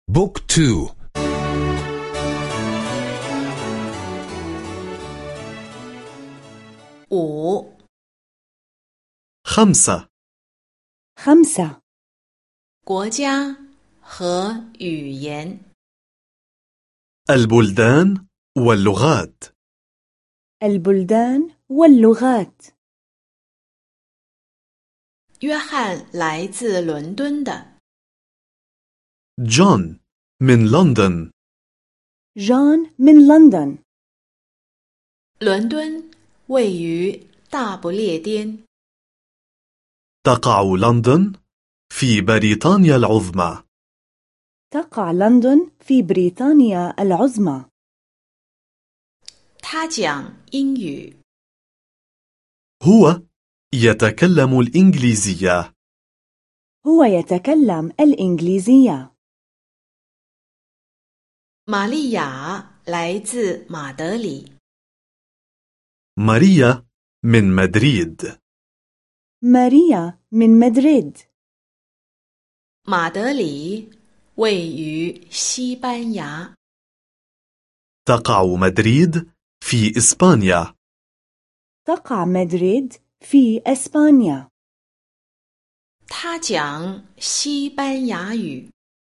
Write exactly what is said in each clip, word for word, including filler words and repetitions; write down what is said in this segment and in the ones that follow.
بوك تو. 五 خمسة خمسة 国家和语言 البلدان واللغات. البلدان واللغات. 约翰来自伦敦的 جون من لندن. جون من لندن. 伦敦位于大不列颠 تقع لندن في بريطانيا العظمى. تقع لندن في بريطانيا العظمى. 他讲英语 هو يتكلم الإنجليزية. هو يتكلم الإنجليزية. 玛利亚来自马德里 ماريا من مدريد. ماريا من مدريد. 马德里位于西班牙 تقع مدريد في إسبانيا. تقع مدريد في إسبانيا. 他讲西班牙语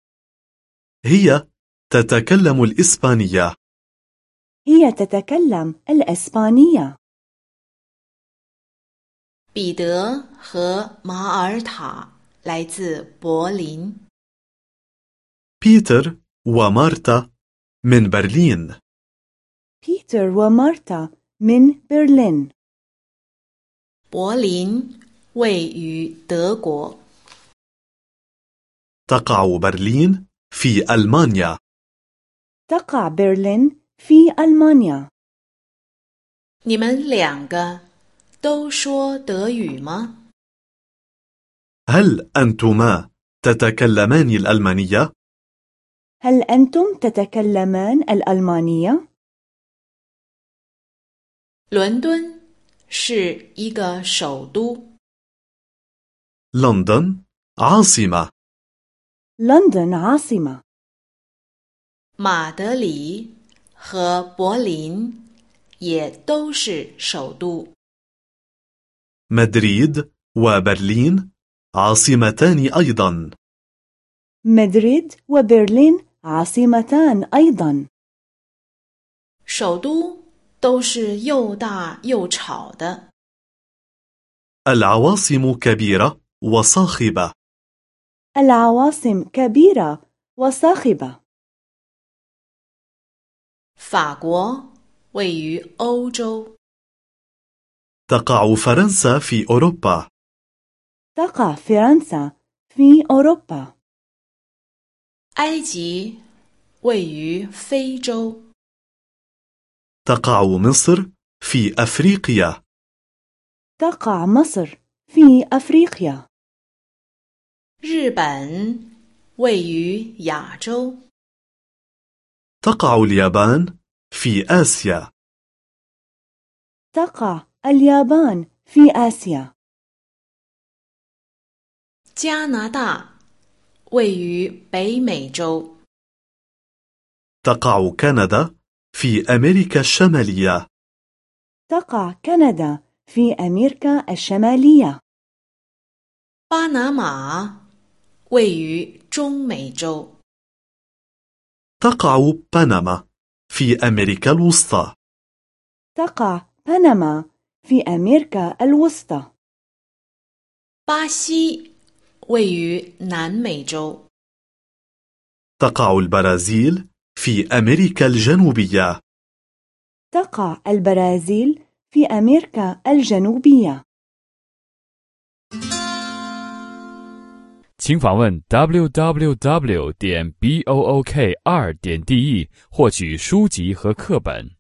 هي تتكلم الإسبانية. هي تتكلم الإسبانية. 彼得和马尔塔来自柏林 بيتر ومارتا من برلين. بيتر ومارتا من برلين. 柏林位于德国 تقع برلين في ألمانيا. تقع برلين في ألمانيا. 你们两个都说德语吗？ هل أنتما تتكلمان الألمانية؟ هل أنتم تتكلمان الألمانية؟ 伦敦是一个首都 لندن عاصمة. لندن عاصمة. 马德里和柏林也都是首都 مدريد وبرلين عاصمتان أيضا. مدريد وبرلين عاصمتان أيضا. 首都都是又大又吵的 العواصم كبيرة وصاخبة. العواصم كبيرة وصاخبة. 法国位于欧洲 تقع فرنسا في أوروبا. تقع فرنسا في أوروبا. 埃及位于非洲 تقع مصر في أفريقيا. تقع مصر في أفريقيا. 日本位于亚洲 تقع اليابان في آسيا. تقع اليابان في آسيا. 加拿大位于北美洲 تقع كندا في أمريكا الشمالية. تقع كندا في أمريكا الشمالية. 巴拿马位于中美洲 تقع بنما في أمريكا الوسطى. تقع بنما في أمريكا الوسطى. 巴西位于南美洲 تقع البرازيل في أمريكا الجنوبية. تقع البرازيل في أمريكا الجنوبية. 请访问 double-u double-u double-u 点 book 二点 de 获取书籍和课本。